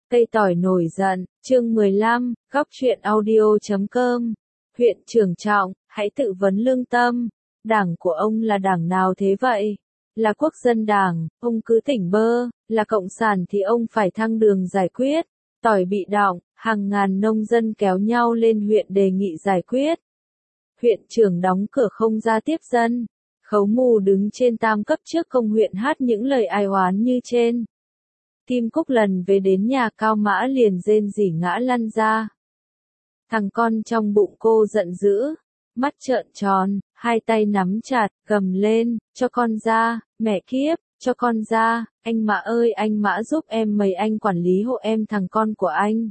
Cây tỏi nổi giận, chương 15, góc truyện audio.com. Huyện trưởng Trọng, hãy tự vấn lương tâm. Đảng của ông là đảng nào thế vậy? Là Quốc dân đảng, ông cứ tỉnh bơ, là Cộng sản thì ông phải thăng đường giải quyết. Tỏi bị đọng, hàng ngàn nông dân kéo nhau lên huyện đề nghị giải quyết. Huyện trưởng đóng cửa không ra tiếp dân. Khấu Mù đứng trên tam cấp trước công huyện hát những lời ai oán như trên. Tim Cúc lần về đến nhà Cao Mã liền rên rỉ ngã lăn ra. Thằng con trong bụng cô giận dữ, mắt trợn tròn, hai tay nắm chặt, gầm lên, cho con ra, mẹ kiếp, cho con ra, anh Mã ơi anh Mã giúp em mấy anh quản lý hộ em thằng con của anh.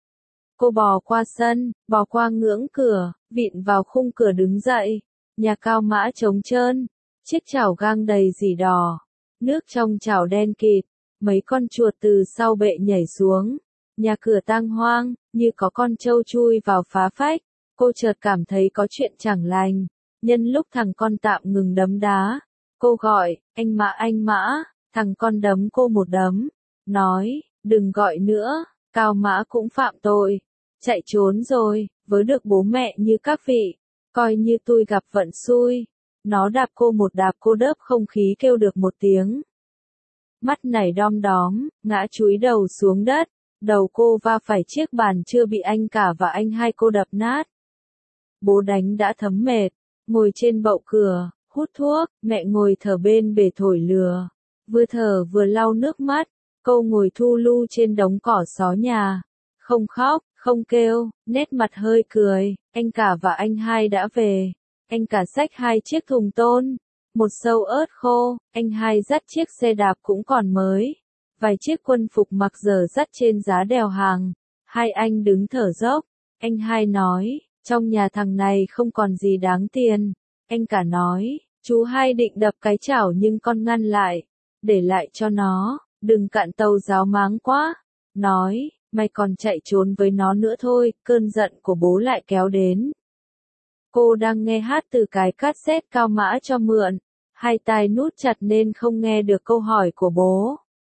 Cô bò qua sân, bò qua ngưỡng cửa, vịn vào khung cửa đứng dậy, nhà Cao Mã trống trơn, chiếc chảo gang đầy dỉ đỏ, nước trong chảo đen kịt. Mấy con chuột từ sau bệ nhảy xuống, nhà cửa tang hoang, như có con trâu chui vào phá phách, cô chợt cảm thấy có chuyện chẳng lành, nhân lúc thằng con tạm ngừng đấm đá, cô gọi, anh Mã, thằng con đấm cô một đấm, nói, đừng gọi nữa, Cao Mã cũng phạm tội, chạy trốn rồi, với được bố mẹ như các vị, coi như tôi gặp vận xui, nó đạp cô một đạp cô đớp không khí kêu được một tiếng. Mắt nảy đom đóm, ngã chúi đầu xuống đất, đầu cô va phải chiếc bàn chưa bị anh cả và anh hai cô đập nát. Bố đánh đã thấm mệt, ngồi trên bậu cửa, hút thuốc, mẹ ngồi thở bên bể thổi lửa, vừa thở vừa lau nước mắt, cô ngồi thu lu trên đống cỏ xó nhà, không khóc, không kêu, nét mặt hơi cười, anh cả và anh hai đã về, anh cả xách hai chiếc thùng tôn. Một sâu ớt khô, anh hai dắt chiếc xe đạp cũng còn mới, vài chiếc quân phục mặc dở dắt trên giá đèo hàng, hai anh đứng thở dốc, anh hai nói, trong nhà thằng này không còn gì đáng tiền, anh cả nói, chú hai định đập cái chảo nhưng con ngăn lại, để lại cho nó, đừng cạn tàu giáo máng quá, nói, mày còn chạy trốn với nó nữa thôi, cơn giận của bố lại kéo đến. Cô đang nghe hát từ cái cassette Cao Mã cho mượn, hai tai nút chặt nên không nghe được câu hỏi của bố.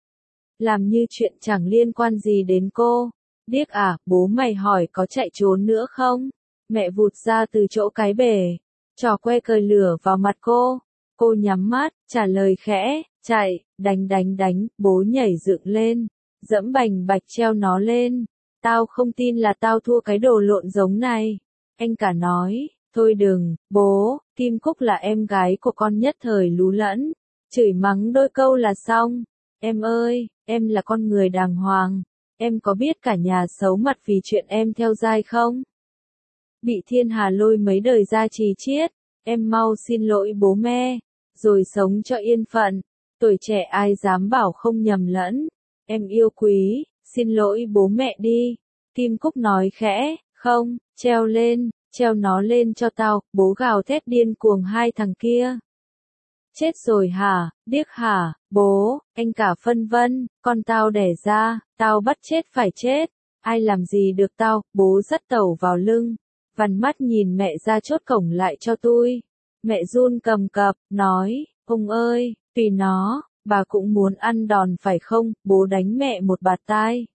Làm như chuyện chẳng liên quan gì đến cô. Điếc à, bố mày hỏi có chạy trốn nữa không? Mẹ vụt ra từ chỗ cái bể, trò que cời lửa vào mặt cô. Cô nhắm mắt, trả lời khẽ, chạy, đánh, bố nhảy dựng lên, dẫm bành bạch treo nó lên. Tao không tin là tao thua cái đồ lộn giống này. Anh cả nói. Thôi đừng, bố, Kim Cúc là em gái của con nhất thời lú lẫn, chửi mắng đôi câu là xong. Em ơi, em là con người đàng hoàng, em có biết cả nhà xấu mặt vì chuyện em theo giai không? Bị thiên hà lôi mấy đời ra trì chiết, em mau xin lỗi bố mẹ, rồi sống cho yên phận, tuổi trẻ ai dám bảo không nhầm lẫn, em yêu quý, xin lỗi bố mẹ đi. Kim Cúc nói khẽ, không, treo lên. Treo nó lên cho tao, bố gào thét điên cuồng hai thằng kia. Chết rồi hả, điếc hả, bố, anh cả phân vân, con tao đẻ ra, tao bắt chết phải chết, ai làm gì được tao, bố dắt tẩu vào lưng, vằn mắt nhìn mẹ ra chốt cổng lại cho tôi. Mẹ run cầm cập, nói, ông ơi, tùy nó, bà cũng muốn ăn đòn phải không, bố đánh mẹ một bạt tai.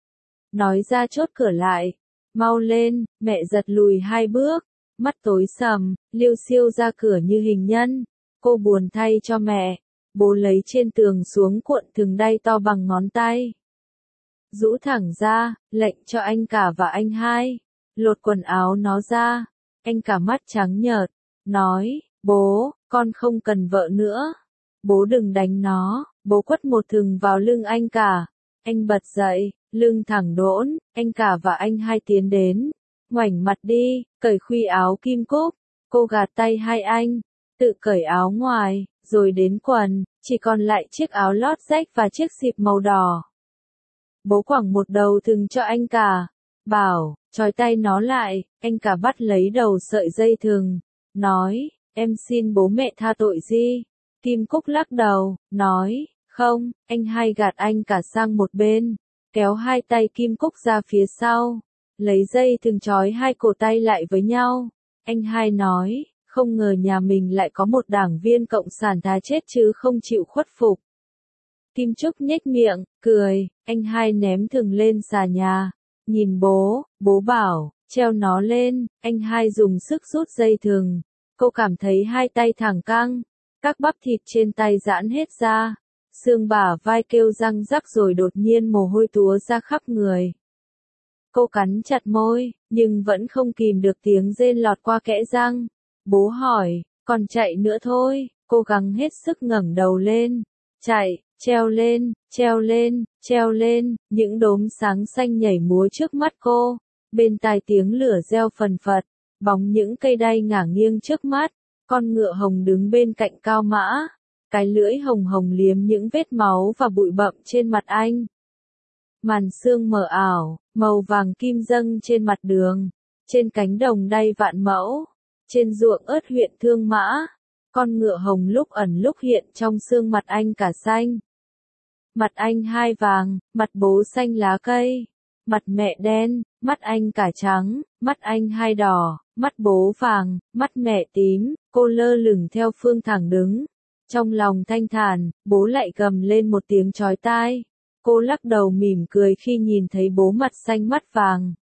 Nói ra chốt cửa lại. Mau lên, mẹ giật lùi hai bước, mắt tối sầm, liêu xiêu ra cửa như hình nhân. Cô buồn thay cho mẹ, bố lấy trên tường xuống cuộn thừng đay to bằng ngón tay. Rũ thẳng ra, lệnh cho anh cả và anh hai, lột quần áo nó ra, anh cả mắt trắng nhợt, nói, bố, con không cần vợ nữa, bố đừng đánh nó, bố quất một thừng vào lưng anh cả, anh bật dậy. Lưng thẳng đỗn, anh cả và anh hai tiến đến, ngoảnh mặt đi, cởi khuy áo Kim Cúc, cô gạt tay hai anh, tự cởi áo ngoài, rồi đến quần, chỉ còn lại chiếc áo lót rách và chiếc xịp màu đỏ. Bố quẳng một đầu thừng cho anh cả, bảo, trói tay nó lại, anh cả bắt lấy đầu sợi dây thừng, nói, em xin bố mẹ tha tội gì. Kim Cúc lắc đầu, nói, không, anh hai gạt anh cả sang một bên. Kéo hai tay Kim Cúc ra phía sau, lấy dây thừng trói hai cổ tay lại với nhau. Anh hai nói, không ngờ nhà mình lại có một đảng viên cộng sản thà chết chứ không chịu khuất phục. Kim Trúc nhếch miệng, cười, anh hai ném thừng lên xà nhà. Nhìn bố, bố bảo, treo nó lên, anh hai dùng sức rút dây thừng. Cô cảm thấy hai tay thẳng căng, các bắp thịt trên tay giãn hết ra. Xương bả vai kêu răng rắc rồi đột nhiên mồ hôi túa ra khắp người. Cô cắn chặt môi, nhưng vẫn không kìm được tiếng rên lọt qua kẽ răng. Bố hỏi, còn chạy nữa thôi, cô gắng hết sức ngẩng đầu lên. Chạy, treo lên, treo lên, treo lên, những đốm sáng xanh nhảy múa trước mắt cô. Bên tai tiếng lửa reo phần phật, bóng những cây đay ngả nghiêng trước mắt. Con ngựa hồng đứng bên cạnh Cao Mã. Cái lưỡi hồng hồng liếm những vết máu và bụi bặm trên mặt anh. Màn sương mờ ảo, màu vàng kim dâng trên mặt đường, trên cánh đồng đay vạn mẫu, trên ruộng ớt huyện Thương Mã. Con ngựa hồng lúc ẩn lúc hiện trong sương mặt anh cả xanh. Mặt anh hai vàng, mặt bố xanh lá cây. Mặt mẹ đen, mắt anh cả trắng, mắt anh hai đỏ, mắt bố vàng, mắt mẹ tím. Cô lơ lửng theo phương thẳng đứng. Trong lòng thanh thản, bố lại gầm lên một tiếng chói tai. Cô lắc đầu mỉm cười khi nhìn thấy bố mặt xanh mắt vàng.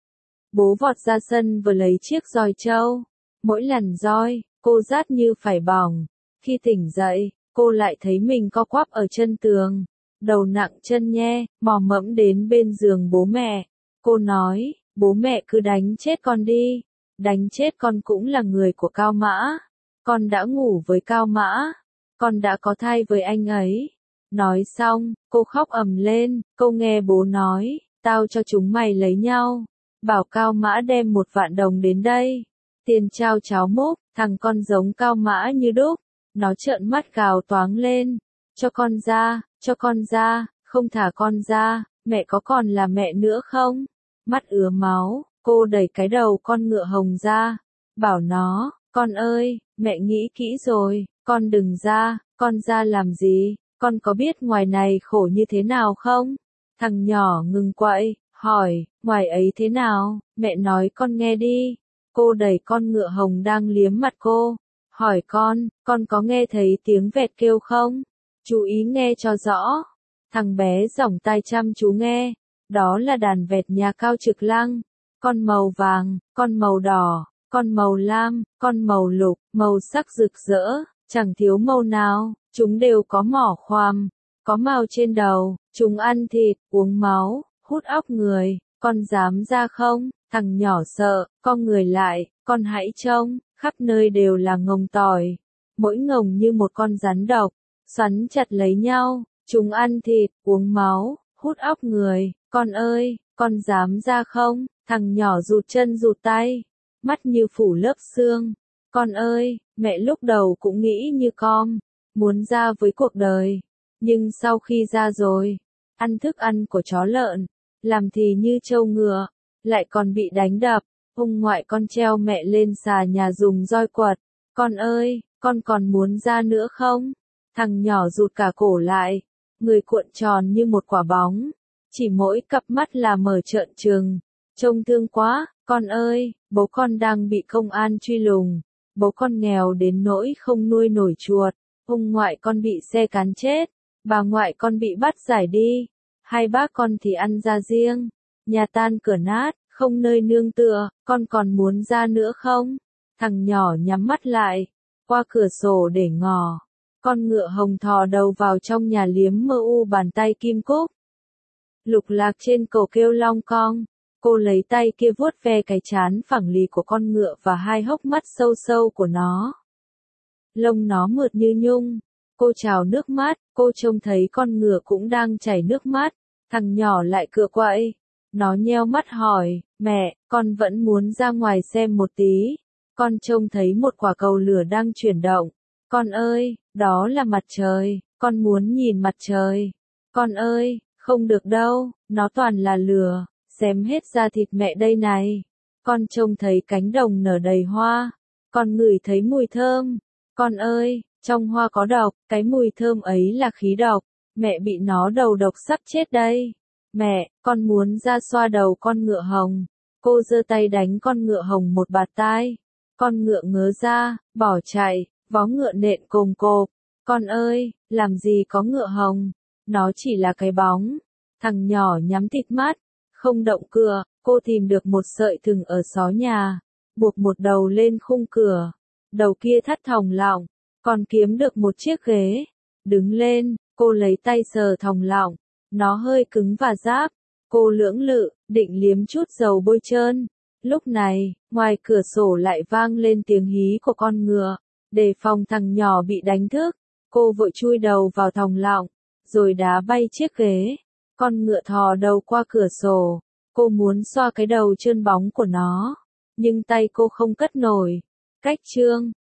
Bố vọt ra sân vừa lấy chiếc roi trâu. Mỗi lần roi, cô rát như phải bỏng. Khi tỉnh dậy, cô lại thấy mình co quắp ở chân tường. Đầu nặng chân nhe, mò mẫm đến bên giường bố mẹ. Cô nói, bố mẹ cứ đánh chết con đi. Đánh chết con cũng là người của Cao Mã. Con đã ngủ với Cao Mã. Con đã có thai với anh ấy. Nói xong, cô khóc ầm lên, cô nghe bố nói, tao cho chúng mày lấy nhau. Bảo Cao Mã đem 1.000.000 đồng đến đây. Tiền trao cháo múc, thằng con giống Cao Mã như đúc. Nó trợn mắt gào toáng lên. Cho con ra, không thả con ra, mẹ có còn là mẹ nữa không? Mắt ứa máu, cô đẩy cái đầu con ngựa hồng ra. Bảo nó, con ơi, mẹ nghĩ kỹ rồi, con đừng ra, con ra làm gì? Con có biết ngoài này khổ như thế nào không? Thằng nhỏ ngừng quậy, hỏi, ngoài ấy thế nào, mẹ nói con nghe đi. Cô đẩy con ngựa hồng đang liếm mặt cô, hỏi con có nghe thấy tiếng vẹt kêu không? Chú ý nghe cho rõ. Thằng bé giỏng tai chăm chú nghe, đó là đàn vẹt nhà Cao Trực Lăng. Con màu vàng, con màu đỏ, con màu lam, con màu lục, màu sắc rực rỡ, chẳng thiếu màu nào. Chúng đều có mỏ khoằm, có mào trên đầu, chúng ăn thịt, uống máu, hút óc người, con dám ra không? Thằng nhỏ sợ, con người lại, con hãy trông, khắp nơi đều là ngồng tỏi. Mỗi ngồng như một con rắn độc, xoắn chặt lấy nhau, chúng ăn thịt, uống máu, hút óc người, con ơi, con dám ra không? Thằng nhỏ rụt chân rụt tay, mắt như phủ lớp xương. Con ơi, mẹ lúc đầu cũng nghĩ như con. Muốn ra với cuộc đời, nhưng sau khi ra rồi, ăn thức ăn của chó lợn, làm thì như trâu ngựa, lại còn bị đánh đập, ông ngoại con treo mẹ lên xà nhà dùng roi quật. Con ơi, con còn muốn ra nữa không? Thằng nhỏ rụt cả cổ lại, người cuộn tròn như một quả bóng, chỉ mỗi cặp mắt là mở trợn trừng, trông thương quá. Con ơi, bố con đang bị công an truy lùng, bố con nghèo đến nỗi không nuôi nổi chuột. Ông ngoại con bị xe cán chết, bà ngoại con bị bắt giải đi, hai bác con thì ăn ra riêng, nhà tan cửa nát, không nơi nương tựa, con còn muốn ra nữa không? Thằng nhỏ nhắm mắt lại, qua cửa sổ để ngỏ, con ngựa hồng thò đầu vào trong nhà liếm mơ u bàn tay kim cúc. Lục Lạc trên cổ kêu long cong, cô lấy tay kia vuốt ve cái trán phẳng lì của con ngựa và hai hốc mắt sâu sâu của nó. Lông nó mượt như nhung, cô trào nước mắt, cô trông thấy con ngựa cũng đang chảy nước mắt, thằng nhỏ lại cựa quậy, nó nheo mắt hỏi, mẹ, con vẫn muốn ra ngoài xem một tí, con trông thấy một quả cầu lửa đang chuyển động, con ơi, đó là mặt trời, con muốn nhìn mặt trời, con ơi, không được đâu, nó toàn là lửa, xém hết da thịt mẹ đây này, con trông thấy cánh đồng nở đầy hoa, con ngửi thấy mùi thơm. Con ơi, trong hoa có độc, cái mùi thơm ấy là khí độc, mẹ bị nó đầu độc sắp chết đây. Mẹ, con muốn ra xoa đầu con ngựa hồng. Cô giơ tay đánh con ngựa hồng một bạt tai. Con ngựa ngớ ra, bỏ chạy, vó ngựa nện cồm cộp. Con ơi, làm gì có ngựa hồng? Nó chỉ là cái bóng. Thằng nhỏ nhắm tịt mắt, không động cửa, cô tìm được một sợi thừng ở xó nhà, buộc một đầu lên khung cửa. Đầu kia thắt thòng lọng, còn kiếm được một chiếc ghế. Đứng lên, cô lấy tay sờ thòng lọng, nó hơi cứng và ráp. Cô lưỡng lự, định liếm chút dầu bôi trơn. Lúc này, ngoài cửa sổ lại vang lên tiếng hí của con ngựa. Đề phòng thằng nhỏ bị đánh thức, cô vội chui đầu vào thòng lọng, rồi đá bay chiếc ghế. Con ngựa thò đầu qua cửa sổ, cô muốn xoa cái đầu trơn bóng của nó, nhưng tay cô không cất nổi. Cách chương